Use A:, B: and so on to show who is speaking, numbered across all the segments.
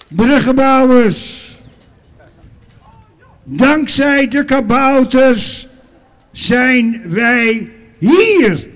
A: bruggenbouwers. Dankzij de kabouters zijn wij hier.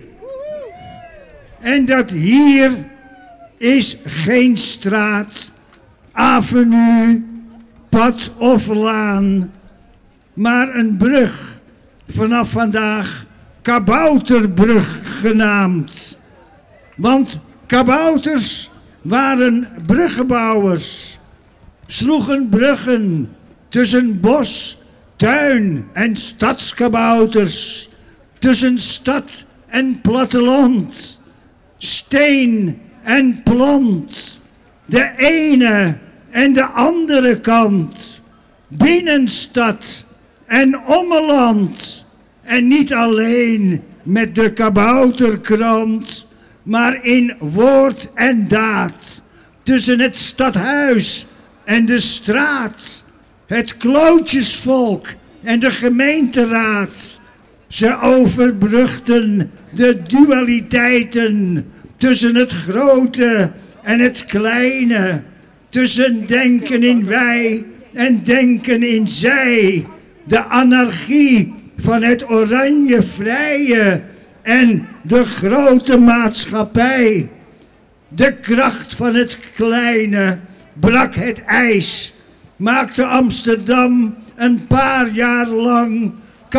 A: En dat hier is geen straat, avenue, pad of laan, maar een brug, vanaf vandaag Kabouterbrug genaamd. Want kabouters waren bruggenbouwers, sloegen bruggen tussen bos, tuin en stadskabouters, tussen stad en platteland, steen en plant, de ene en de andere kant, binnenstad en ommeland. En niet alleen met de kabouterkrant, maar in woord en daad, tussen het stadhuis en de straat, het klootjesvolk en de gemeenteraad. Ze overbrugden de dualiteiten tussen het grote en het kleine, tussen denken in wij en denken in zij, de anarchie van het oranje vrije en de grote maatschappij. De kracht van het kleine brak het ijs, maakte Amsterdam een paar jaar lang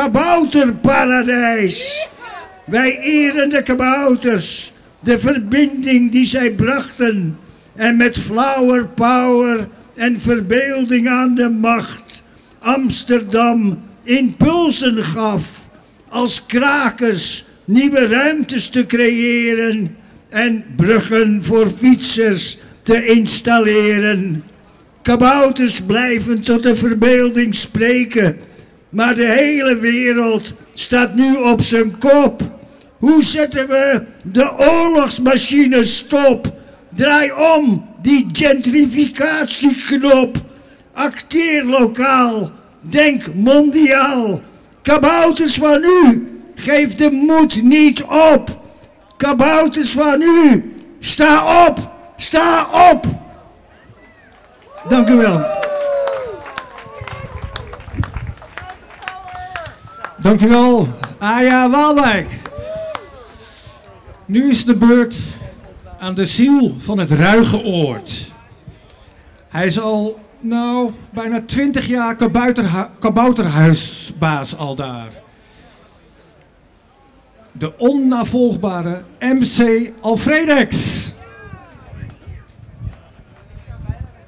A: kabouterparadijs. Wij eren de kabouters, de verbinding die zij brachten en met flower power en verbeelding aan de macht Amsterdam impulsen gaf als krakers nieuwe ruimtes te creëren en bruggen voor fietsers te installeren. Kabouters blijven tot de verbeelding spreken, maar de hele wereld staat nu op zijn kop. Hoe zetten we de oorlogsmachine stop? Draai om die gentrificatieknop. Acteer lokaal, denk mondiaal. Kabouters van u, geef de moed niet op. Kabouters van u, sta op, sta op. Dank u wel.
B: Dank u wel, Aja Waalwijk. Nu is de beurt aan de ziel van het Ruige Oord. Hij is al, bijna 20 jaar kabouterhuisbaas aldaar. De onnavolgbare MC Alfredex.